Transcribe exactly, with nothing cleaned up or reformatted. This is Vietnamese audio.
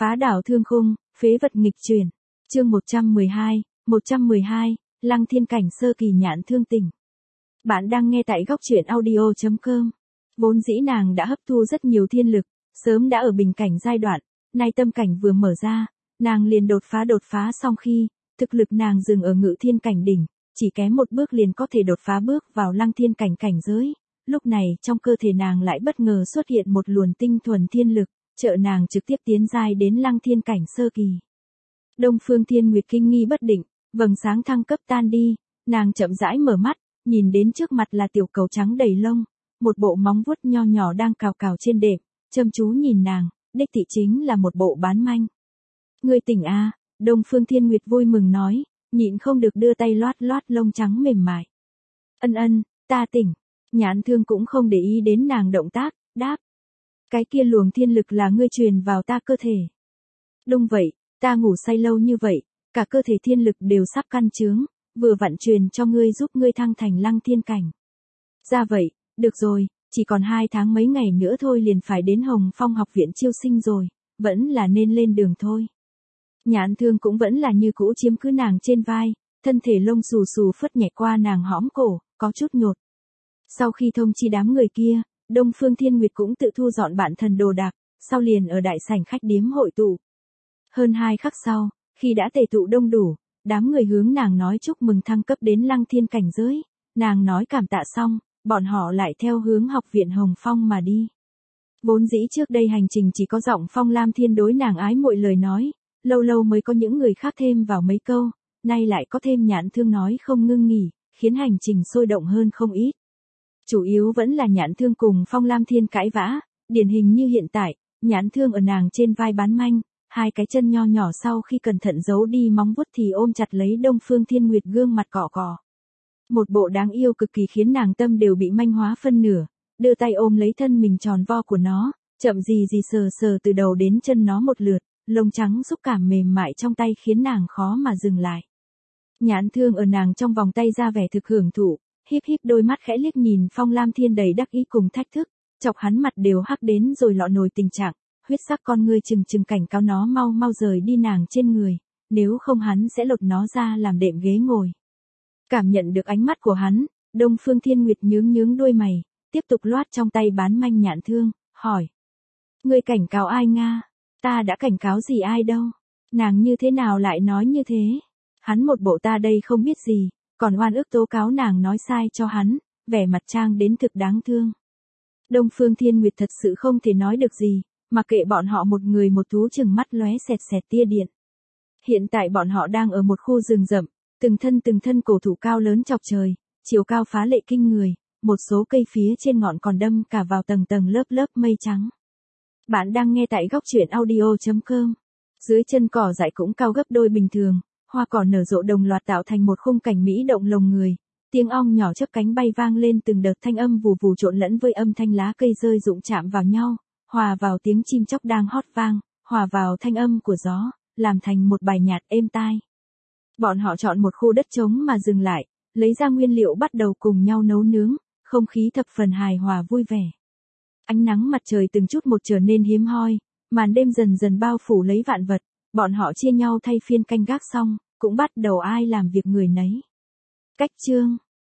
Phá đảo thương khung, phế vật nghịch chuyển. Chương một trăm mười hai, một trăm mười hai, Lăng Thiên Cảnh sơ kỳ nhãn thương tình. Bạn đang nghe tại góc truyện audio chấm com. Vốn dĩ nàng đã hấp thu rất nhiều thiên lực, sớm đã ở bình cảnh giai đoạn, nay tâm cảnh vừa mở ra, nàng liền đột phá đột phá xong khi, thực lực nàng dừng ở ngự thiên cảnh đỉnh, chỉ kém một bước liền có thể đột phá bước vào lăng thiên cảnh cảnh giới. Lúc này trong cơ thể nàng lại bất ngờ xuất hiện một luồng tinh thuần thiên lực, trợ nàng trực tiếp tiến giai đến lăng thiên cảnh sơ kỳ. Đông Phương Thiên Nguyệt kinh nghi bất định, vầng sáng thăng cấp tan đi, nàng chậm rãi mở mắt, nhìn đến trước mặt là tiểu cầu trắng đầy lông, một bộ móng vuốt nho nhỏ đang cào cào trên đệm, chăm chú nhìn nàng, đích thị chính là một bộ bán manh. Ngươi tỉnh a? Đông Phương Thiên Nguyệt vui mừng nói, nhịn không được đưa tay loát loát lông trắng mềm mại. Ân ân, ta tỉnh. Nhãn Thương cũng không để ý đến nàng động tác, đáp. Cái kia luồng thiên lực là ngươi truyền vào ta cơ thể. Đúng vậy, ta ngủ say lâu như vậy, cả cơ thể thiên lực đều sắp căn chướng, vừa vặn truyền cho ngươi giúp ngươi thăng thành lăng thiên cảnh. Ra vậy, được rồi, chỉ còn hai tháng mấy ngày nữa thôi liền phải đến Hồng Phong học viện chiêu sinh rồi, vẫn là nên lên đường thôi. Nhãn Thương cũng vẫn là như cũ chiếm cứ nàng trên vai, thân thể lông xù xù phất nhẹ qua nàng hõm cổ, có chút nhột. Sau khi thông chi đám người kia, Đông Phương Thiên Nguyệt cũng tự thu dọn bản thân đồ đạc, sau liền ở đại sảnh khách điếm hội tụ. Hơn hai khắc sau, khi đã tề tụ đông đủ, đám người hướng nàng nói chúc mừng thăng cấp đến lăng thiên cảnh giới, nàng nói cảm tạ xong, bọn họ lại theo hướng học viện Hồng Phong mà đi. Vốn dĩ trước đây hành trình chỉ có giọng Phong Lam Thiên đối nàng ái muội lời nói, lâu lâu mới có những người khác thêm vào mấy câu, nay lại có thêm Nhãn Thương nói không ngưng nghỉ, khiến hành trình sôi động hơn không ít. Chủ yếu vẫn là Nhãn Thương cùng Phong Lam Thiên cãi vã, điển hình như hiện tại, Nhãn Thương ở nàng trên vai bán manh, hai cái chân nho nhỏ sau khi cẩn thận giấu đi móng vuốt thì ôm chặt lấy Đông Phương Thiên Nguyệt gương mặt cỏ cỏ. Một bộ đáng yêu cực kỳ khiến nàng tâm đều bị manh hóa phân nửa, đưa tay ôm lấy thân mình tròn vo của nó, chậm gì gì sờ sờ từ đầu đến chân nó một lượt, lông trắng xúc cảm mềm mại trong tay khiến nàng khó mà dừng lại. Nhãn Thương ở nàng trong vòng tay ra vẻ thực hưởng thụ, híp híp đôi mắt khẽ liếc nhìn Phong Lam Thiên đầy đắc ý cùng thách thức, chọc hắn mặt đều hắc đến rồi lọ nồi tình trạng, huyết sắc con ngươi chừng chừng cảnh cáo nó mau mau rời đi nàng trên người, nếu không hắn sẽ lột nó ra làm đệm ghế ngồi. Cảm nhận được ánh mắt của hắn, Đông Phương Thiên Nguyệt nhướng nhướng đuôi mày, tiếp tục loát trong tay bán manh Nhãn Thương, hỏi. Ngươi cảnh cáo ai nga? Ta đã cảnh cáo gì ai đâu? Nàng như thế nào lại nói như thế? Hắn một bộ ta đây không biết gì, còn oan ức tố cáo nàng nói sai cho hắn, vẻ mặt trang đến thực đáng thương. Đông Phương Thiên Nguyệt thật sự không thể nói được gì, mà kệ bọn họ một người một thú chừng mắt lóe xẹt xẹt tia điện. Hiện tại bọn họ đang ở một khu rừng rậm, từng thân từng thân cổ thụ cao lớn chọc trời, chiều cao phá lệ kinh người, một số cây phía trên ngọn còn đâm cả vào tầng tầng lớp lớp mây trắng. Bạn đang nghe tại góc truyện audio chấm com. Dưới chân cỏ dại cũng cao gấp đôi bình thường, hoa cỏ nở rộ đồng loạt tạo thành một khung cảnh mỹ động lòng người, tiếng ong nhỏ chớp cánh bay vang lên từng đợt thanh âm vù vù trộn lẫn với âm thanh lá cây rơi rụng chạm vào nhau, hòa vào tiếng chim chóc đang hót vang, hòa vào thanh âm của gió, làm thành một bài nhạc êm tai. Bọn họ chọn một khu đất trống mà dừng lại, lấy ra nguyên liệu bắt đầu cùng nhau nấu nướng, không khí thập phần hài hòa vui vẻ. Ánh nắng mặt trời từng chút một trở nên hiếm hoi, màn đêm dần dần bao phủ lấy vạn vật, bọn họ chia nhau thay phiên canh gác xong, cũng bắt đầu ai làm việc người nấy. Cách chương